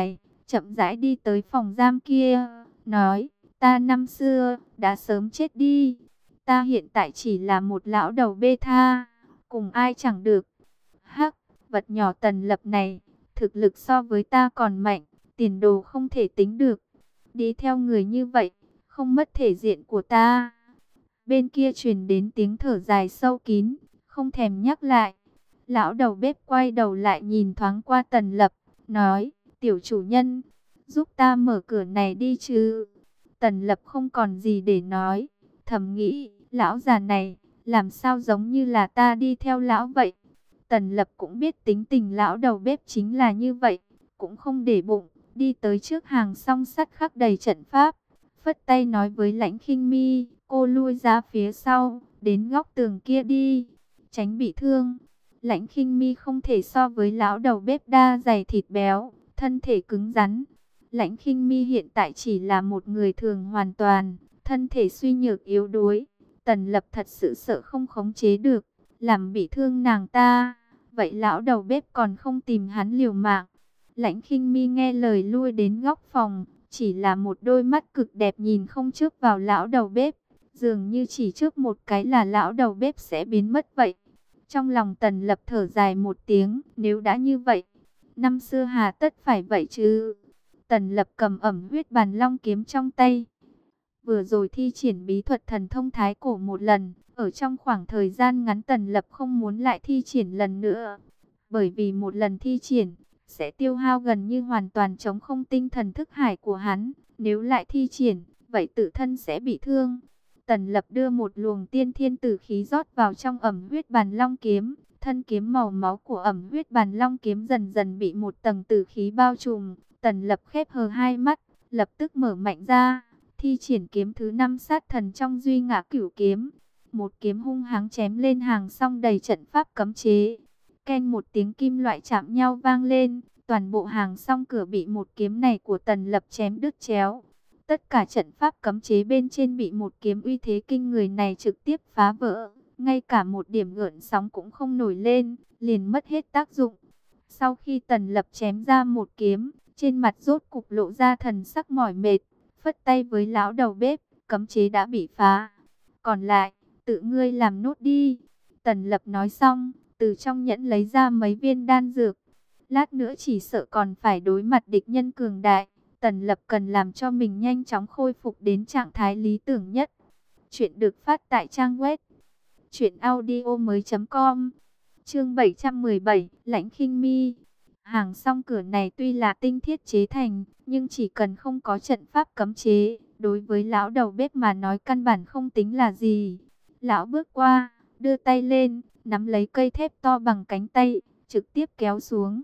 chậm rãi đi tới phòng giam kia, nói, ta năm xưa đã sớm chết đi, ta hiện tại chỉ là một lão đầu bê tha, cùng ai chẳng được. Hắc, vật nhỏ Tần Lập này, thực lực so với ta còn mạnh, tiền đồ không thể tính được. Đi theo người như vậy, không mất thể diện của ta. Bên kia truyền đến tiếng thở dài sâu kín, không thèm nhắc lại. Lão đầu bếp quay đầu lại nhìn thoáng qua Tần Lập, nói, tiểu chủ nhân, giúp ta mở cửa này đi chứ. Tần Lập không còn gì để nói, thầm nghĩ, lão già này, làm sao giống như là ta đi theo lão vậy. Tần Lập cũng biết tính tình lão đầu bếp chính là như vậy, cũng không để bụng, đi tới trước hàng song sắt khắc đầy trận pháp, phất tay nói với Lãnh Khinh Mi, cô lui ra phía sau, đến góc tường kia đi, tránh bị thương. Lãnh Khinh Mi không thể so với lão đầu bếp đa dày thịt béo, thân thể cứng rắn. Lãnh Khinh Mi hiện tại chỉ là một người thường hoàn toàn, thân thể suy nhược yếu đuối. Tần Lập thật sự sợ không khống chế được, làm bị thương nàng ta. Vậy lão đầu bếp còn không tìm hắn liều mạng. Lãnh Khinh Mi nghe lời lui đến góc phòng, chỉ là một đôi mắt cực đẹp nhìn không chớp vào lão đầu bếp, dường như chỉ trước một cái là lão đầu bếp sẽ biến mất vậy. Trong lòng Tần Lập thở dài một tiếng, nếu đã như vậy, năm xưa hà tất phải vậy chứ. Tần Lập cầm ẩm huyết bàn long kiếm trong tay, vừa rồi thi triển bí thuật thần thông thái cổ một lần, ở trong khoảng thời gian ngắn Tần Lập không muốn lại thi triển lần nữa, bởi vì một lần thi triển sẽ tiêu hao gần như hoàn toàn trống không tinh thần thức hải của hắn, nếu lại thi triển, vậy tự thân sẽ bị thương. Tần Lập đưa một luồng tiên thiên tử khí rót vào trong ẩm huyết bàn long kiếm, thân kiếm màu máu của ẩm huyết bàn long kiếm dần dần bị một tầng tử khí bao trùm. Tần Lập khép hờ hai mắt, lập tức mở mạnh ra, thi triển kiếm thứ năm sát thần trong duy ngã cửu kiếm. Một kiếm hung hăng chém lên hàng song đầy trận pháp cấm chế. Keng, một tiếng kim loại chạm nhau vang lên, toàn bộ hàng song cửa bị một kiếm này của Tần Lập chém đứt chéo. Tất cả trận pháp cấm chế bên trên bị một kiếm uy thế kinh người này trực tiếp phá vỡ, ngay cả một điểm gợn sóng cũng không nổi lên, liền mất hết tác dụng. Sau khi Tần Lập chém ra một kiếm, trên mặt rốt cục lộ ra thần sắc mỏi mệt, phất tay với lão đầu bếp, cấm chế đã bị phá. Còn lại, tự ngươi làm nốt đi. Tần Lập nói xong, từ trong nhẫn lấy ra mấy viên đan dược. Lát nữa chỉ sợ còn phải đối mặt địch nhân cường đại. Tần Lập cần làm cho mình nhanh chóng khôi phục đến trạng thái lý tưởng nhất. Chuyện được phát tại trang web truyện audio mới chấm com. Chương bảy trăm mười bảy, Lãnh Khinh Mi. Hàng song cửa này tuy là tinh thiết chế thành, nhưng chỉ cần không có trận pháp cấm chế, đối với lão đầu bếp mà nói căn bản không tính là gì. Lão bước qua, đưa tay lên, nắm lấy cây thép to bằng cánh tay, trực tiếp kéo xuống.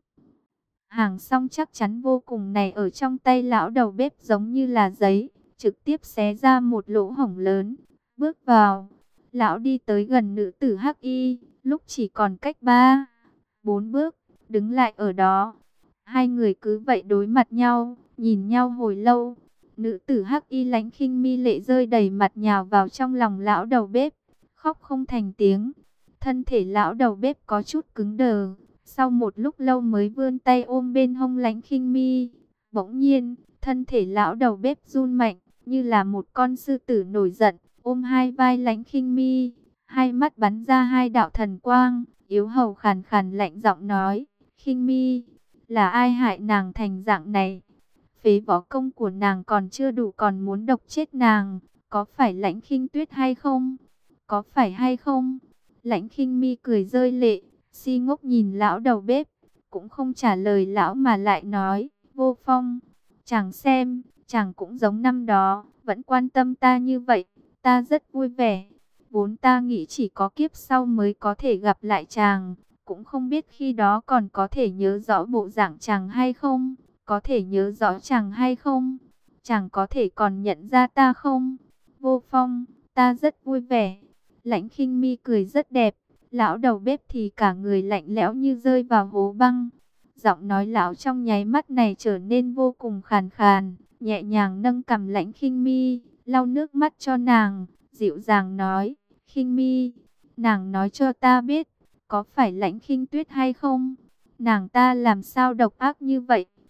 Hàng song chắc chắn vô cùng này ở trong tay lão đầu bếp giống như là giấy, trực tiếp xé ra một lỗ hổng lớn. Bước vào, lão đi tới gần nữ tử Hắc Y, lúc chỉ còn cách ba, bốn bước, đứng lại ở đó. Hai người cứ vậy đối mặt nhau, nhìn nhau hồi lâu. Nữ tử Hắc Y Lãnh Khinh Mi lệ rơi đầy mặt nhào vào trong lòng lão đầu bếp, khóc không thành tiếng. Thân thể lão đầu bếp có chút cứng đờ, sau một lúc lâu mới vươn tay ôm bên hông Lãnh Khinh Mi. Bỗng nhiên, thân thể lão đầu bếp run mạnh, như là một con sư tử nổi giận, ôm hai vai Lãnh Khinh Mi, hai mắt bắn ra hai đạo thần quang, yếu hầu khàn khàn lạnh giọng nói, Khinh Mi, là ai hại nàng thành dạng này? Phế võ công của nàng còn chưa đủ còn muốn độc chết nàng, có phải Lãnh Khinh Tuyết hay không? Có phải hay không? Lãnh Khinh Mi cười rơi lệ, si ngốc nhìn lão đầu bếp, cũng không trả lời lão mà lại nói, Vô Phong, chàng xem, chàng cũng giống năm đó, vẫn quan tâm ta như vậy, ta rất vui vẻ. Vốn ta nghĩ chỉ có kiếp sau mới có thể gặp lại chàng, cũng không biết khi đó còn có thể nhớ rõ bộ dạng chàng hay không, có thể nhớ rõ chàng hay không, chàng có thể còn nhận ra ta không? Vô Phong, ta rất vui vẻ. Lãnh Khinh Mi cười rất đẹp, lão đầu bếp thì cả người lạnh lẽo như rơi vào hố băng. Giọng nói lão trong nháy mắt này trở nên vô cùng khàn khàn, nhẹ nhàng nâng cằm Lãnh Khinh Mi, lau nước mắt cho nàng, dịu dàng nói, Khinh Mi, nàng nói cho ta biết, có phải Lãnh Khinh Tuyết hay không? Nàng ta làm sao độc ác như vậy?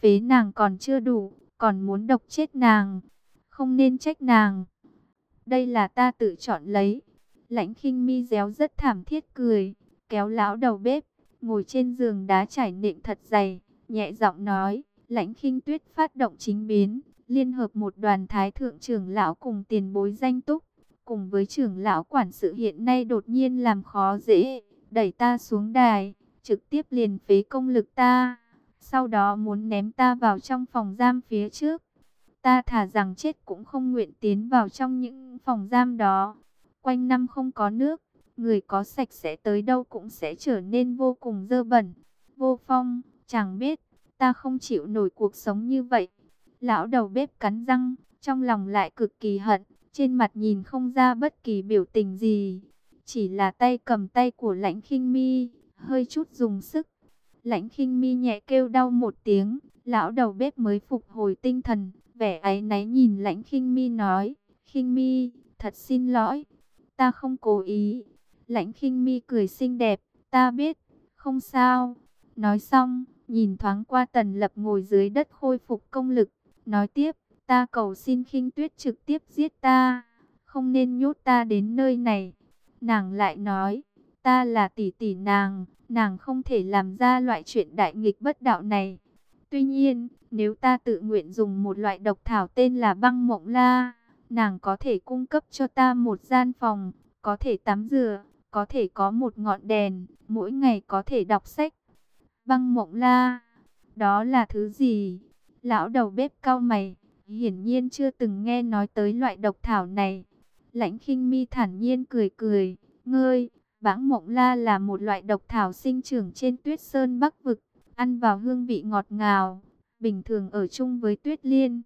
phế nàng còn chưa đủ, còn muốn độc chết nàng. Không nên trách nàng. Đây là ta tự chọn lấy. Lãnh Khinh Mi réo rất thảm thiết cười, kéo lão đầu bếp, ngồi trên giường đá trải nệm thật dày, nhẹ giọng nói, Lãnh Khinh Tuyết phát động chính biến, liên hợp một đoàn thái thượng trưởng lão cùng tiền bối danh túc, cùng với trưởng lão quản sự hiện nay đột nhiên làm khó dễ, đẩy ta xuống đài, trực tiếp liền phế công lực ta, sau đó muốn ném ta vào trong phòng giam phía trước. Ta thà rằng chết cũng không nguyện tiến vào trong những phòng giam đó. Quanh năm không có nước, người có sạch sẽ tới đâu cũng sẽ trở nên vô cùng dơ bẩn, vô phong. Chẳng biết, ta không chịu nổi cuộc sống như vậy. Lão đầu bếp cắn răng, trong lòng lại cực kỳ hận, trên mặt nhìn không ra bất kỳ biểu tình gì. Chỉ là tay cầm tay của Lãnh Khinh Mi, hơi chút dùng sức. Lãnh Khinh Mi nhẹ kêu đau một tiếng, lão đầu bếp mới phục hồi tinh thần, vẻ áy náy nhìn Lãnh Khinh Mi nói, Khinh Mi, thật xin lỗi, ta không cố ý. Lãnh Khinh Mi cười xinh đẹp, ta biết, không sao. Nói xong, nhìn thoáng qua Tần Lập ngồi dưới đất khôi phục công lực, nói tiếp, ta cầu xin Khinh Tuyết trực tiếp giết ta, không nên nhốt ta đến nơi này. Nàng lại nói, ta là tỷ tỷ nàng, nàng không thể làm ra loại chuyện đại nghịch bất đạo này. Tuy nhiên, nếu ta tự nguyện dùng một loại độc thảo tên là băng mộng la, nàng có thể cung cấp cho ta một gian phòng, có thể tắm rửa, có thể có một ngọn đèn, mỗi ngày có thể đọc sách. Băng mộng la, đó là thứ gì? Lão đầu bếp cau mày, hiển nhiên chưa từng nghe nói tới loại độc thảo này. Lãnh Khinh Mi thản nhiên cười cười, ngươi, băng mộng la là một loại độc thảo sinh trưởng trên tuyết sơn Bắc vực, ăn vào hương vị ngọt ngào, bình thường ở chung với tuyết liên.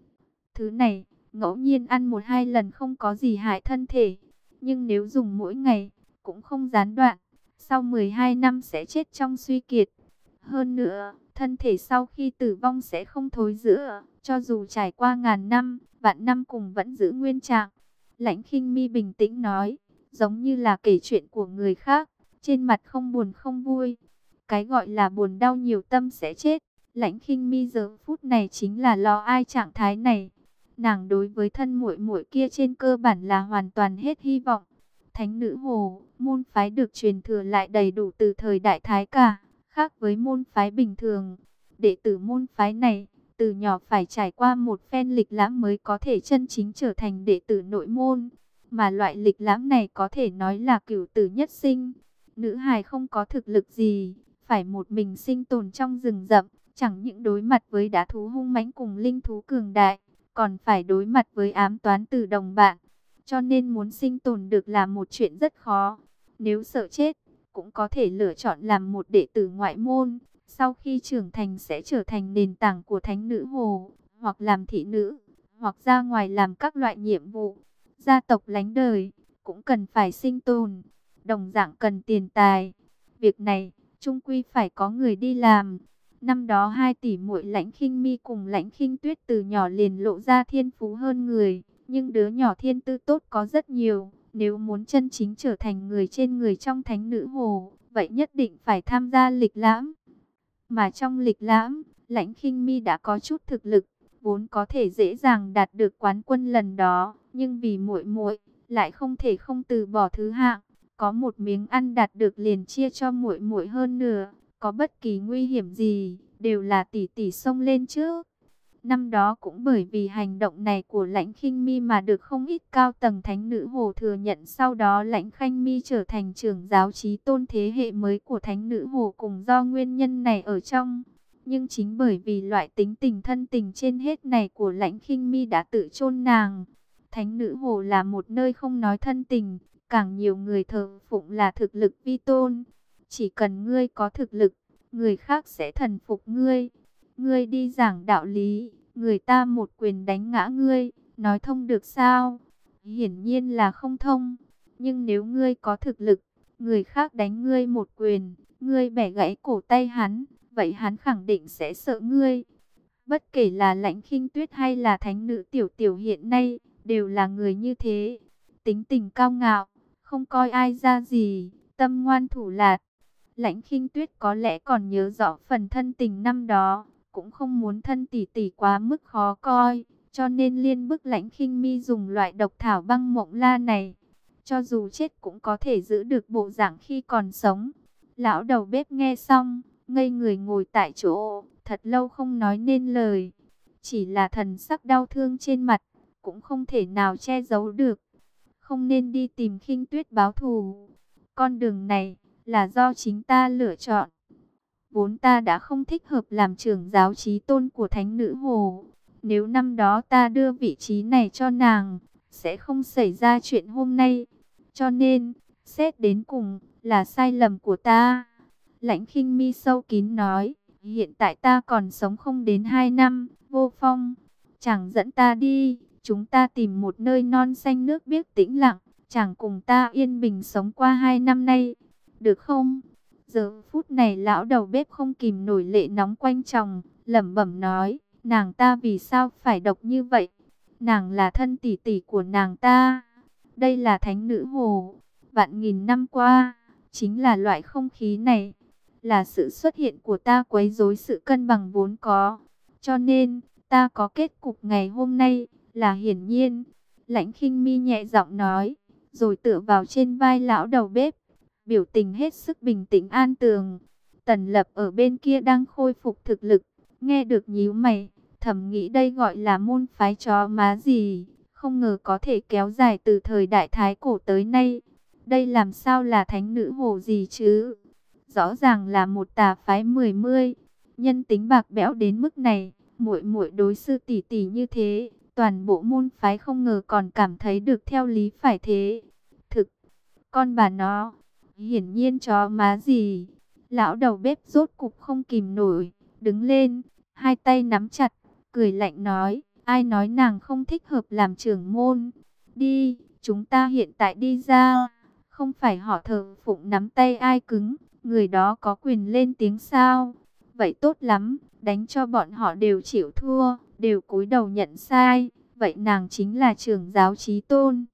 Thứ này, ngẫu nhiên ăn một hai lần không có gì hại thân thể, nhưng nếu dùng mỗi ngày, cũng không gián đoạn, sau mười hai năm sẽ chết trong suy kiệt. Hơn nữa, thân thể sau khi tử vong sẽ không thối rữa, cho dù trải qua ngàn năm, vạn năm cùng vẫn giữ nguyên trạng. Lãnh Khinh Mi bình tĩnh nói, giống như là kể chuyện của người khác, trên mặt không buồn không vui. Cái gọi là buồn đau nhiều tâm sẽ chết. Lãnh Khinh Mi giờ phút này chính là lo ai trạng thái này. Nàng đối với thân muội muội kia trên cơ bản là hoàn toàn hết hy vọng. Thánh nữ Hồ, môn phái được truyền thừa lại đầy đủ từ thời Đại Thái cả, khác với môn phái bình thường. Đệ tử môn phái này, từ nhỏ phải trải qua một phen lịch lãm mới có thể chân chính trở thành đệ tử nội môn. Mà loại lịch lãm này có thể nói là cửu tử nhất sinh. Nữ hài không có thực lực gì, phải một mình sinh tồn trong rừng rậm, chẳng những đối mặt với đá thú hung mãnh cùng linh thú cường đại, còn phải đối mặt với ám toán từ đồng bạn. Cho nên muốn sinh tồn được là một chuyện rất khó. Nếu sợ chết, cũng có thể lựa chọn làm một đệ tử ngoại môn. Sau khi trưởng thành sẽ trở thành nền tảng của thánh nữ Hồ, hoặc làm thị nữ, hoặc ra ngoài làm các loại nhiệm vụ. Gia tộc lánh đời, cũng cần phải sinh tồn, đồng dạng cần tiền tài. Việc này, chung quy phải có người đi làm. Năm đó hai tỷ muội Lãnh Khinh Mi cùng Lãnh Khinh Tuyết từ nhỏ liền lộ ra thiên phú hơn người, nhưng đứa nhỏ thiên tư tốt có rất nhiều. Nếu muốn chân chính trở thành người trên người trong thánh nữ Hồ, vậy nhất định phải tham gia lịch lãm. Mà trong lịch lãm, Lãnh Khinh Mi đã có chút thực lực, vốn có thể dễ dàng đạt được quán quân lần đó, nhưng vì muội muội, lại không thể không từ bỏ thứ hạng. Có một miếng ăn đạt được liền chia cho muội muội hơn nửa, có bất kỳ nguy hiểm gì, đều là tỷ tỷ xông lên trước. Năm đó cũng bởi vì hành động này của Lãnh Khinh Mi mà được không ít cao tầng thánh nữ Hồ thừa nhận. Sau đó Lãnh Khinh Mi trở thành trưởng giáo chí tôn thế hệ mới của thánh nữ Hồ cùng do nguyên nhân này ở trong. Nhưng chính bởi vì loại tính tình thân tình trên hết này của Lãnh Khinh Mi đã tự chôn nàng. Thánh nữ Hồ là một nơi không nói thân tình, càng nhiều người thờ phụng là thực lực vi tôn. Chỉ cần ngươi có thực lực, người khác sẽ thần phục ngươi. Ngươi đi giảng đạo lý, người ta một quyền đánh ngã ngươi, nói thông được sao? Hiển nhiên là không thông. Nhưng nếu ngươi có thực lực, người khác đánh ngươi một quyền, ngươi bẻ gãy cổ tay hắn, vậy hắn khẳng định sẽ sợ ngươi. Bất kể là Lãnh Khinh Tuyết hay là thánh nữ Tiểu Tiểu hiện nay, đều là người như thế. Tính tình cao ngạo, không coi ai ra gì, tâm ngoan thủ lạt. Lãnh Khinh Tuyết có lẽ còn nhớ rõ phần thân tình năm đó, cũng không muốn thân tỷ tỷ quá mức khó coi, cho nên liên bức Lãnh Khinh Mi dùng loại độc thảo băng mộng la này. Cho dù chết cũng có thể giữ được bộ dạng khi còn sống. Lão đầu bếp nghe xong, ngây người ngồi tại chỗ, thật lâu không nói nên lời. Chỉ là thần sắc đau thương trên mặt, cũng không thể nào che giấu được. Không nên đi tìm Khinh Tuyết báo thù. Con đường này là do chính ta lựa chọn. Vốn ta đã không thích hợp làm trưởng giáo chí tôn của Thánh Nữ Hồ. Nếu năm đó ta đưa vị trí này cho nàng, sẽ không xảy ra chuyện hôm nay. Cho nên, xét đến cùng, là sai lầm của ta. Lãnh Khinh Mi sâu kín nói, hiện tại ta còn sống không đến hai năm, Vô Phong. Chàng dẫn ta đi, chúng ta tìm một nơi non xanh nước biếc tĩnh lặng, chàng cùng ta yên bình sống qua hai năm nay, được không? Giờ phút này lão đầu bếp không kìm nổi lệ nóng quanh chồng, lẩm bẩm nói, nàng ta vì sao phải độc như vậy? Nàng là thân tỷ tỷ của nàng ta. Đây là Thánh Nữ Hồ. Vạn nghìn năm qua, chính là loại không khí này, là sự xuất hiện của ta quấy rối sự cân bằng vốn có. Cho nên, ta có kết cục ngày hôm nay, là hiển nhiên. Lãnh Khinh Mi nhẹ giọng nói, rồi tựa vào trên vai lão đầu bếp, biểu tình hết sức bình tĩnh an tường. Tần Lập ở bên kia đang khôi phục thực lực, nghe được nhíu mày, thầm nghĩ đây gọi là môn phái chó má gì, không ngờ có thể kéo dài từ thời đại Thái Cổ tới nay. Đây làm sao là Thánh Nữ Hồ gì chứ? Rõ ràng là một tà phái mười mươi, nhân tính bạc bẽo đến mức này, muội muội đối sư tỷ tỷ như thế, toàn bộ môn phái không ngờ còn cảm thấy được theo lý phải thế. Thực, con bà nó, hiển nhiên chó má gì. Lão đầu bếp rốt cục không kìm nổi, đứng lên, hai tay nắm chặt, cười lạnh nói, ai nói nàng không thích hợp làm trưởng môn? Đi, chúng ta hiện tại đi ra. Không phải họ thờ phụng nắm tay ai cứng, người đó có quyền lên tiếng sao? Vậy tốt lắm, đánh cho bọn họ đều chịu thua, đều cúi đầu nhận sai. Vậy nàng chính là trưởng giáo chí tôn.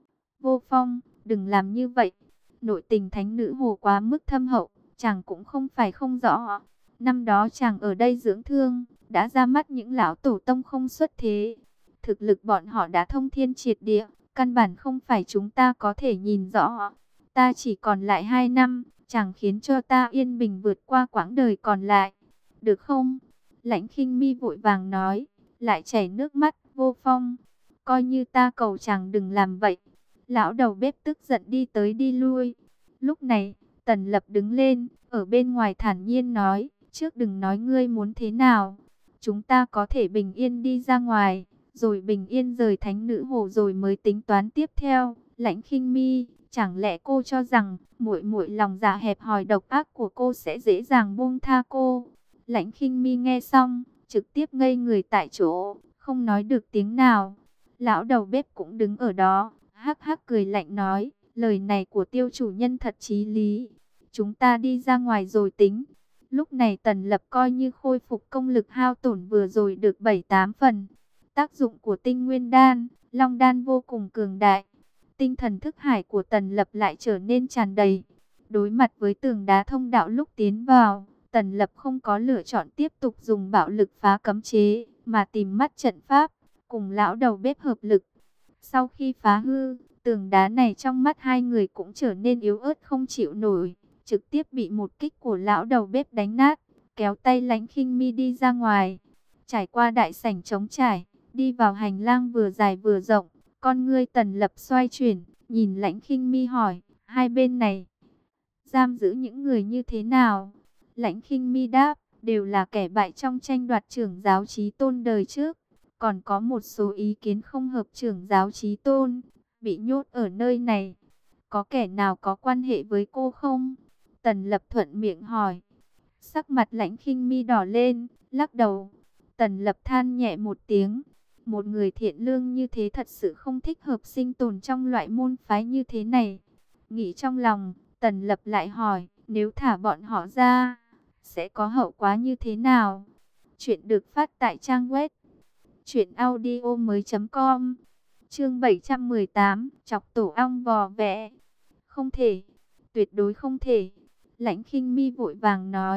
Vô Phong, đừng làm như vậy. Nội tình Thánh Nữ Hồ quá mức thâm hậu, chàng cũng không phải không rõ. Năm đó chàng ở đây dưỡng thương, đã ra mắt những lão tổ tông không xuất thế. Thực lực bọn họ đã thông thiên triệt địa, căn bản không phải chúng ta có thể nhìn rõ. Ta chỉ còn lại hai năm, chàng khiến cho ta yên bình vượt qua quãng đời còn lại. Được không? Lãnh Khinh Mi vội vàng nói, lại chảy nước mắt. Vô Phong, coi như ta cầu chàng đừng làm vậy. Lão đầu bếp tức giận đi tới đi lui. Lúc này, Tần Lập đứng lên, ở bên ngoài thản nhiên nói, trước đừng nói ngươi muốn thế nào. Chúng ta có thể bình yên đi ra ngoài, rồi bình yên rời Thánh Nữ Hồ rồi mới tính toán tiếp theo. Lãnh Khinh Mi, chẳng lẽ cô cho rằng muội muội lòng dạ hẹp hòi độc ác của cô sẽ dễ dàng buông tha cô? Lãnh Khinh Mi nghe xong, trực tiếp ngây người tại chỗ, không nói được tiếng nào. Lão đầu bếp cũng đứng ở đó, hắc hắc cười lạnh nói, lời này của tiêu chủ nhân thật chí lý. Chúng ta đi ra ngoài rồi tính. Lúc này Tần Lập coi như khôi phục công lực hao tổn vừa rồi được bảy tám phần. Tác dụng của tinh nguyên đan, long đan vô cùng cường đại. Tinh thần thức hải của Tần Lập lại trở nên tràn đầy. Đối mặt với tường đá thông đạo lúc tiến vào, Tần Lập không có lựa chọn tiếp tục dùng bạo lực phá cấm chế, mà tìm mắt trận pháp, cùng lão đầu bếp hợp lực. Sau khi phá hư, tường đá này trong mắt hai người cũng trở nên yếu ớt không chịu nổi, trực tiếp bị một kích của lão đầu bếp đánh nát, kéo tay Lãnh Khinh Mi đi ra ngoài. Trải qua đại sảnh trống trải, đi vào hành lang vừa dài vừa rộng, con ngươi Tần Lập xoay chuyển, nhìn Lãnh Khinh Mi hỏi, hai bên này giam giữ những người như thế nào? Lãnh Khinh Mi đáp, đều là kẻ bại trong tranh đoạt trưởng giáo chí tôn đời trước. Còn có một số ý kiến không hợp trưởng giáo chí tôn, bị nhốt ở nơi này. Có kẻ nào có quan hệ với cô không? Tần Lập thuận miệng hỏi. Sắc mặt Lãnh Khinh Mi đỏ lên, lắc đầu. Tần Lập than nhẹ một tiếng. Một người thiện lương như thế thật sự không thích hợp sinh tồn trong loại môn phái như thế này. Nghĩ trong lòng, Tần Lập lại hỏi, nếu thả bọn họ ra, sẽ có hậu quả như thế nào? Chuyện được phát tại trang web truyện audio mới chấm com. Chương bảy trăm mười tám, chọc tổ ong vò vẽ. Không thể, tuyệt đối không thể. Lãnh Khinh Mi vội vàng nói,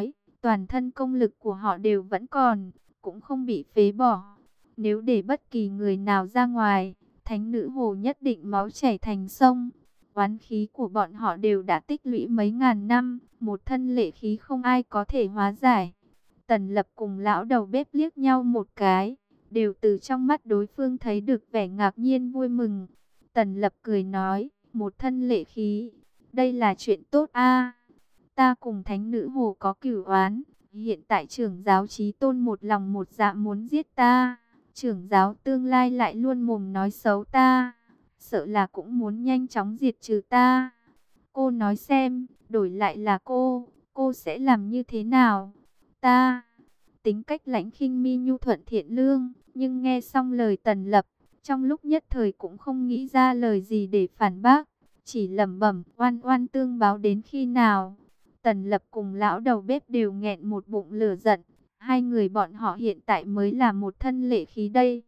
toàn thân công lực của họ đều vẫn còn, cũng không bị phế bỏ. Nếu để bất kỳ người nào ra ngoài, thánh nữ hồ nhất định máu chảy thành sông. Oán khí của bọn họ đều đã tích lũy mấy ngàn năm, một thân lệ khí không ai có thể hóa giải. Tần Lập cùng lão đầu bếp liếc nhau một cái, đều từ trong mắt đối phương thấy được vẻ ngạc nhiên vui mừng. Tần Lập cười nói, một thân lệ khí, đây là chuyện tốt a. Ta cùng thánh nữ hồ có cửu oán, hiện tại trưởng giáo Chí Tôn một lòng một dạ muốn giết ta, trưởng giáo tương lai lại luôn mồm nói xấu ta, sợ là cũng muốn nhanh chóng diệt trừ ta. Cô nói xem, đổi lại là cô, cô sẽ làm như thế nào? Ta, tính cách lãnh khinh mi nhu thuận thiện lương, nhưng nghe xong lời Tần Lập, trong lúc nhất thời cũng không nghĩ ra lời gì để phản bác, chỉ lẩm bẩm oan oan tương báo đến khi nào. Tần Lập cùng lão đầu bếp đều nghẹn một bụng lửa giận, hai người bọn họ hiện tại mới là một thân lệ khí đây.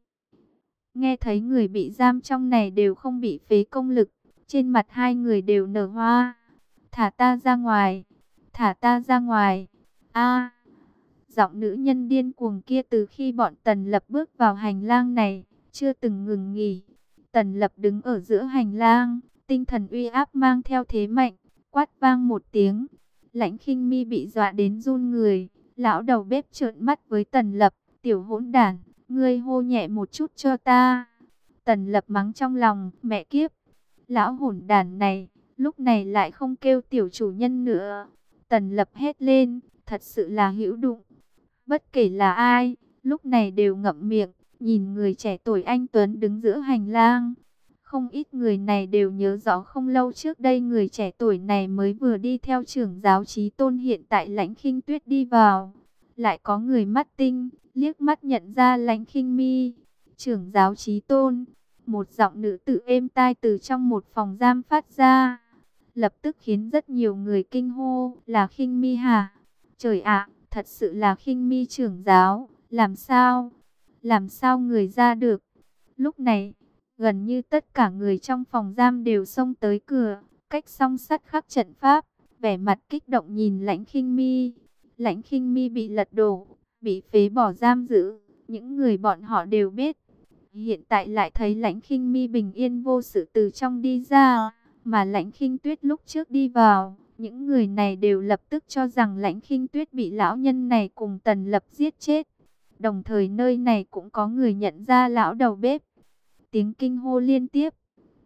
Nghe thấy người bị giam trong này đều không bị phế công lực, trên mặt hai người đều nở hoa. Thả ta ra ngoài, thả ta ra ngoài. A, giọng nữ nhân điên cuồng kia từ khi bọn Tần Lập bước vào hành lang này, chưa từng ngừng nghỉ. Tần Lập đứng ở giữa hành lang, tinh thần uy áp mang theo thế mạnh, quát vang một tiếng. Lãnh Khinh Mi bị dọa đến run người, lão đầu bếp trợn mắt với Tần Lập, tiểu hỗn đản, ngươi hô nhẹ một chút cho ta. Tần Lập mắng trong lòng, mẹ kiếp, lão hỗn đản này, lúc này lại không kêu tiểu chủ nhân nữa. Tần Lập hét lên, thật sự là hữu đụng. Bất kể là ai, lúc này đều ngậm miệng, nhìn người trẻ tuổi anh tuấn đứng giữa hành lang. Không ít người này đều nhớ rõ không lâu trước đây người trẻ tuổi này mới vừa đi theo trưởng giáo Chí Tôn, hiện tại Lãnh Khinh Tuyết đi vào. Lại có người mắt tinh, liếc mắt nhận ra Lãnh Khinh Mi. Trưởng giáo Chí Tôn, một giọng nữ tử êm tai từ trong một phòng giam phát ra. Lập tức khiến rất nhiều người kinh hô, là Khinh Mi hả? Trời ạ, thật sự là Khinh Mi trưởng giáo, làm sao? Làm sao người ra được? Lúc này, gần như tất cả người trong phòng giam đều xông tới cửa, cách song sắt khắc trận pháp, vẻ mặt kích động nhìn Lãnh Khinh Mi. Lãnh Khinh Mi bị lật đổ, bị phế bỏ giam giữ, những người bọn họ đều biết. Hiện tại lại thấy Lãnh Khinh Mi bình yên vô sự từ trong đi ra, mà Lãnh Khinh Tuyết lúc trước đi vào, những người này đều lập tức cho rằng Lãnh Khinh Tuyết bị lão nhân này cùng Tần Lập giết chết. Đồng thời nơi này cũng có người nhận ra lão đầu bếp. Tiếng kinh hô liên tiếp,